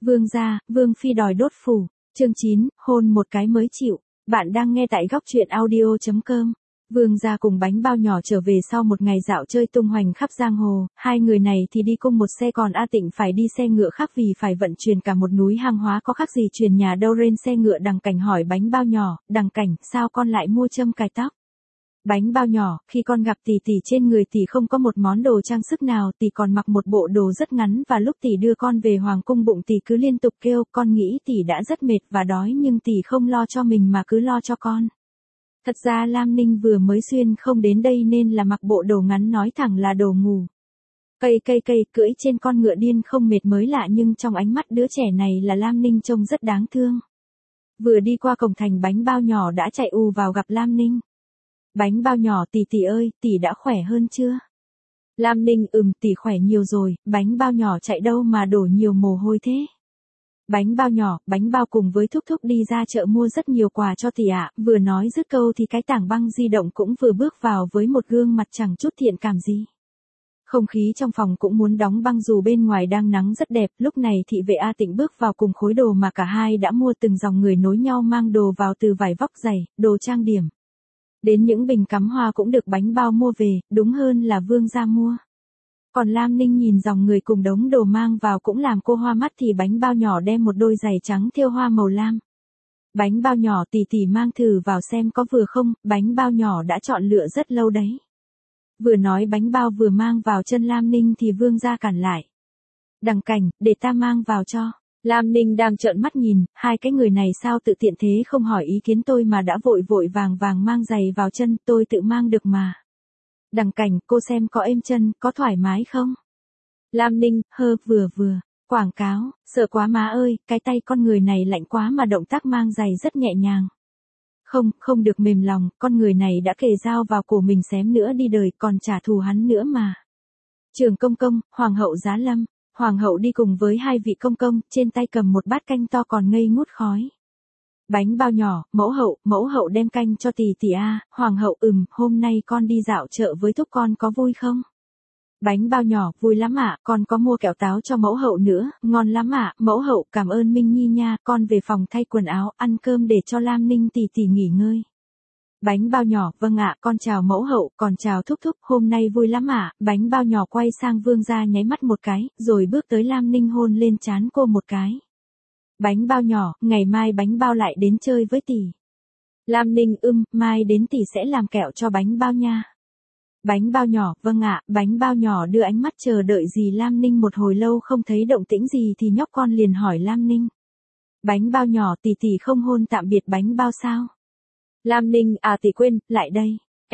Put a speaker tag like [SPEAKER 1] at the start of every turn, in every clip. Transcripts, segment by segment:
[SPEAKER 1] Vương gia, Vương phi đòi đốt phủ. Chương 9, hôn một cái mới chịu. Bạn đang nghe tại góc truyện audio.com. Vương gia cùng bánh bao nhỏ trở về sau một ngày dạo chơi tung hoành khắp giang hồ, hai người này thì đi cùng một xe còn A Tịnh phải đi xe ngựa khác vì phải vận chuyển cả một núi hàng hóa có khác gì chuyển nhà đâu trên xe ngựa. Đằng Cảnh hỏi bánh bao nhỏ, đằng Cảnh, sao con lại mua châm cài tóc? Bánh bao nhỏ, khi con gặp tỷ tỷ trên người tỷ không có một món đồ trang sức nào, tỷ còn mặc một bộ đồ rất ngắn và lúc tỷ đưa con về hoàng cung bụng tỷ cứ liên tục kêu, con nghĩ tỷ đã rất mệt và đói nhưng tỷ không lo cho mình mà cứ lo cho con. Thật ra Lam Ninh vừa mới xuyên không đến đây nên là mặc bộ đồ ngắn nói thẳng là đồ ngủ. Cây cưỡi trên con ngựa điên không mệt mới lạ nhưng trong ánh mắt đứa trẻ này là Lam Ninh trông rất đáng thương. Vừa đi qua cổng thành bánh bao nhỏ đã chạy ù vào gặp Lam Ninh. Bánh bao nhỏ tỷ ơi, tỷ đã khỏe hơn chưa? Lam Ninh tỷ khỏe nhiều rồi, bánh bao nhỏ chạy đâu mà đổ nhiều mồ hôi thế? Bánh bao cùng với thúc thúc đi ra chợ mua rất nhiều quà cho tỷ ạ, vừa nói dứt câu thì cái tảng băng di động cũng vừa bước vào với một gương mặt chẳng chút thiện cảm gì. Không khí trong phòng cũng muốn đóng băng dù bên ngoài đang nắng rất đẹp, lúc này thị vệ A Tịnh bước vào cùng khối đồ mà cả hai đã mua từng dòng người nối nhau mang đồ vào từ vải vóc dày, đồ trang điểm. Đến những bình cắm hoa cũng được bánh bao mua về, đúng hơn là Vương gia mua. Còn Lam Ninh nhìn dòng người cùng đống đồ mang vào cũng làm cô hoa mắt thì bánh bao nhỏ đem một đôi giày trắng thêu hoa màu lam. Bánh bao nhỏ tỷ mang thử vào xem có vừa không, bánh bao nhỏ đã chọn lựa rất lâu đấy. Vừa nói bánh bao vừa mang vào chân Lam Ninh thì Vương gia cản lại. Đằng Cảnh, để ta mang vào cho. Lam Ninh đang trợn mắt nhìn, hai cái người này sao tự tiện thế không hỏi ý kiến tôi mà đã vội vàng mang giày vào chân, tôi tự mang được mà. Đằng Cảnh, cô xem có êm chân, có thoải mái không? Lam Ninh, vừa, quảng cáo, sợ quá má ơi, cái tay con người này lạnh quá mà động tác mang giày rất nhẹ nhàng. Không được mềm lòng, con người này đã kề dao vào cổ mình xém nữa đi đời còn trả thù hắn nữa mà. Trưởng công, hoàng hậu giá lâm. Hoàng hậu đi cùng với hai vị công, trên tay cầm một bát canh to còn ngây ngút khói. Bánh bao nhỏ, mẫu hậu đem canh cho tỷ a, hoàng hậu hôm nay con đi dạo chợ với thúc con có vui không? Bánh bao nhỏ, vui lắm ạ, con có mua kẹo táo cho mẫu hậu nữa, ngon lắm ạ, mẫu hậu cảm ơn Minh Nhi nha, con về phòng thay quần áo, ăn cơm để cho Lam Ninh tỷ nghỉ ngơi. Bánh bao nhỏ, vâng ạ, con chào mẫu hậu, còn chào thúc, hôm nay vui lắm ạ, bánh bao nhỏ quay sang Vương gia nháy mắt một cái, rồi bước tới Lam Ninh hôn lên trán cô một cái. Bánh bao nhỏ, ngày mai bánh bao lại đến chơi với tỷ. Lam Ninh mai đến tỷ sẽ làm kẹo cho bánh bao nha. Bánh bao nhỏ, vâng ạ, bánh bao nhỏ đưa ánh mắt chờ đợi gì Lam Ninh một hồi lâu không thấy động tĩnh gì thì nhóc con liền hỏi Lam Ninh. Bánh bao nhỏ tỷ không hôn tạm biệt bánh bao sao? Lam Ninh, tỷ quên, lại đây.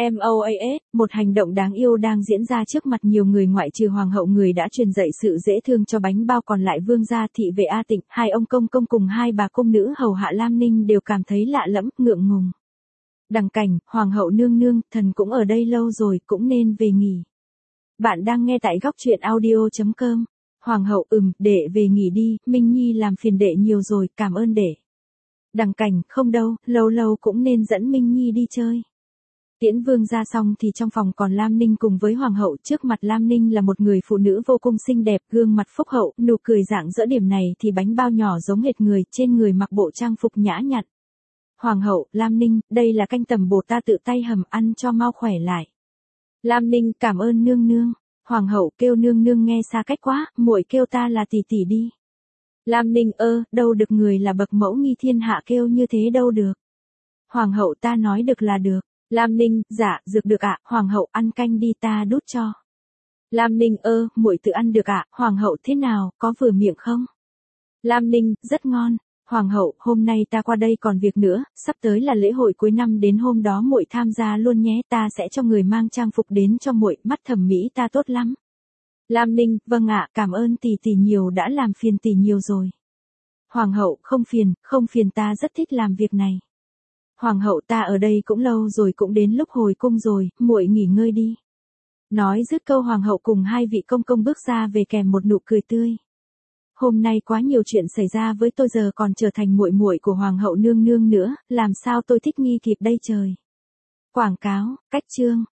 [SPEAKER 1] MOAS, một hành động đáng yêu đang diễn ra trước mặt nhiều người ngoại trừ hoàng hậu người đã truyền dạy sự dễ thương cho bánh bao còn lại Vương gia thị vệ A Tịnh, hai ông công cùng hai bà cung nữ hầu hạ Lam Ninh đều cảm thấy lạ lẫm, ngượng ngùng. Đằng Cảnh, hoàng hậu nương, thần cũng ở đây lâu rồi, cũng nên về nghỉ. Bạn đang nghe tại góc truyện audio.com. Hoàng hậu, đệ về nghỉ đi, Minh Nhi làm phiền đệ nhiều rồi, cảm ơn đệ. Đằng Cảnh, không đâu, lâu cũng nên dẫn Minh Nhi đi chơi. Tiễn Vương ra xong thì trong phòng còn Lam Ninh cùng với Hoàng hậu, trước mặt Lam Ninh là một người phụ nữ vô cùng xinh đẹp, gương mặt phúc hậu, nụ cười rạng rỡ, điểm này thì bánh bao nhỏ giống hệt người, trên người mặc bộ trang phục nhã nhặn. Hoàng hậu, Lam Ninh, đây là canh tẩm bột ta tự tay hầm, ăn cho mau khỏe lại. Lam Ninh, cảm ơn nương. Hoàng hậu, kêu nương nghe xa cách quá, muội kêu ta là tỷ đi. Lam Ninh, đâu được, người là bậc mẫu nghi thiên hạ kêu như thế đâu được. Hoàng hậu, ta nói được là được. Lam Ninh, dạ, dược được ạ, hoàng hậu ăn canh đi ta đút cho. Lam Ninh, muội tự ăn được ạ, hoàng hậu thế nào, có vừa miệng không? Lam Ninh, rất ngon. Hoàng hậu, hôm nay ta qua đây còn việc nữa, sắp tới là lễ hội cuối năm, đến hôm đó muội tham gia luôn nhé, ta sẽ cho người mang trang phục đến cho muội, mắt thẩm mỹ ta tốt lắm. Lam Ninh, vâng ạ, cảm ơn tỷ nhiều đã làm phiền tỷ nhiều rồi. Hoàng hậu, không phiền ta rất thích làm việc này. Hoàng hậu, ta ở đây cũng lâu rồi, cũng đến lúc hồi cung rồi, muội nghỉ ngơi đi. Nói dứt câu hoàng hậu cùng hai vị công bước ra về kèm một nụ cười tươi. Hôm nay quá nhiều chuyện xảy ra với tôi, giờ còn trở thành muội của hoàng hậu nương nữa, làm sao tôi thích nghi kịp đây trời. Quảng cáo, cách chương.